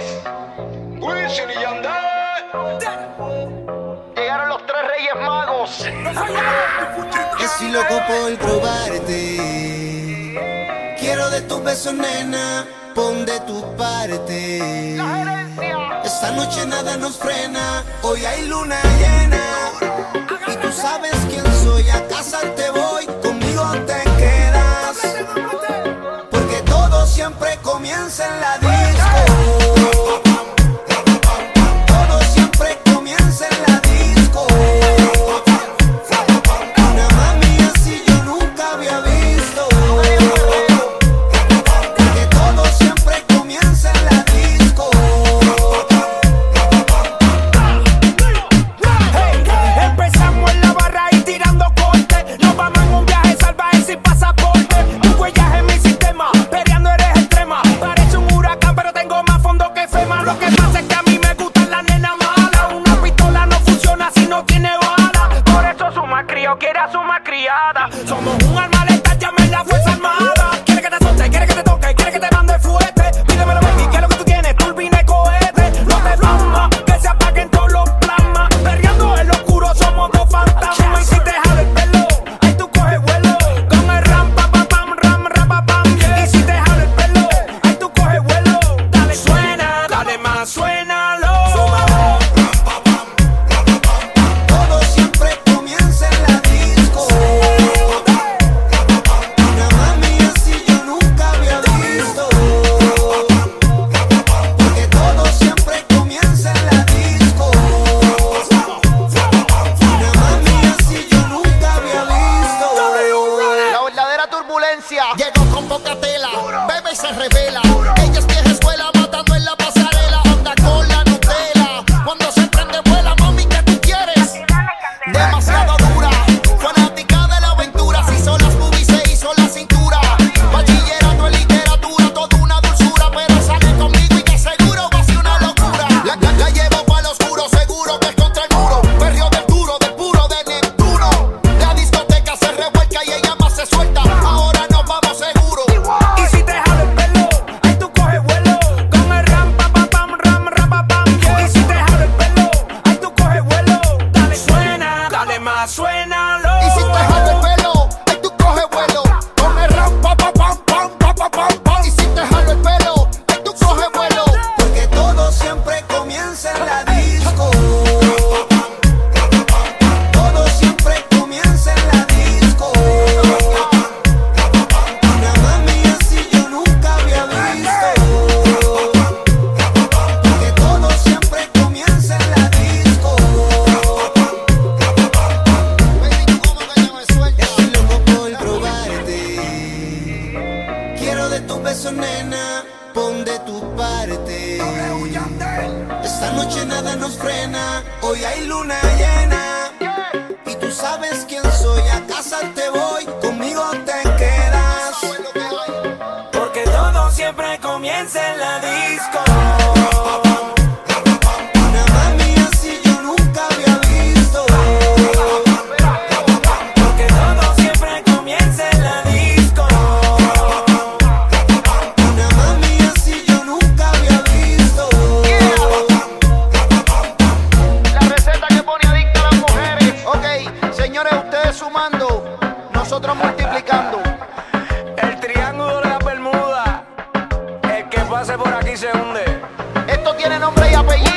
Wisin y Yandel. Llegaron los tres Reyes Magos. Estoy loco por probarte. Quiero de tus besos, nena. Pon de tu parte. Esta noche nada nos frena. Hoy hay luna llena. Y tú sabes quién soy. A casa te voy. Conmigo te quedas. Porque todo siempre comienza en la disco. Todo siempre comienza en la disco. Una mami así yo nunca había visto. Porque todo siempre comienza en la disco. Hey, empezamos en la barra y tirando corte. Nos vamos en un viaje salvaje sin pasaporte. Tu huella en mi sistema, peleando eres extrema. Parece un huracán pero tengo más fondo que FEMA. Lo que pasa es que a mí me gustan las nenas malas. Una pistola no funciona si no tiene bala. Por eso su más crío quiere a su más criada. Somos un arma letal, llamen la fuerza armada. Quiere que te azote, quiere que te toque, quiere que te mande fuerte. Pídemelo baby, ¿qué es lo que tú tienes? Turbina y cohete. No te plasma, que se apaguen todos los plasmas. Perreando en lo oscuro somos dos fantasmas. Y si te jalo el pelo, ahí tú coges vuelo. Con el ram pa pa pam, ram ram pa pam. Y si te jalo el pelo, ahí tú coges vuelo. Dale suena, dale más, suénalo. Todo siempre comienza en la disco. Una mami así yo nunca había visto. Porque todo siempre comienza en la disco. Una mami así yo nunca había visto. La verdadera turbulencia. Llegó con poca tela, bebe y se revela. Ella es vieja escuela, matando en la pasarela. Anda con la Nutella, cuando se prende vuela. Mami, ¿qué tú quieres? Demasiado dura, fanática de la aventura. Se hizo las boobies, se hizo la cintura. Bachillerato en literatura, toda una dulzura. Pero sale conmigo y que seguro va a ser una locura. La llevo para lo oscuro, seguro que es contra el muro. Perreo del duro, del puro, de Neptuno. La discoteca se revuelca y ella más se suelta. Ahora nos vamos seguro. Y si te jalo el pelo, ahí tú coges vuelo. Con el ram pa pa pam, ram ram pa pam. Y si te jalo el pelo, ahí tú coges vuelo. Dale suena, dale más, suénalo. Y si te jalo el pelo, ahí tú coges vuelo. Con el ram pa pa pam pam pa pa pam pam. Y si te jalo el pelo, ahí tú coges vuelo. Porque todo siempre comienza en la disco. Todo siempre comienza en la disco. Una mami así yo nunca había visto. Porque todo siempre comienza en la disco. Estoy loco por probarte. Quiero de tus besos, nena. Pon de tu parte. Esta noche nada nos frena. Hoy hay luna llena. Y tú sabes quién soy. A casa te voy. Conmigo te quedas. Porque todo siempre comienza en la disco. Una mami así yo nunca había visto. Porque todo siempre comienza en la disco. Una mami así yo nunca había visto. La receta que pone adicta a las mujeres. Ok, señores, ustedes sumando, nosotros multiplicando. El triángulo de la Bermuda. El que pase por aquí se hunde. Esto tiene nombre y apellido.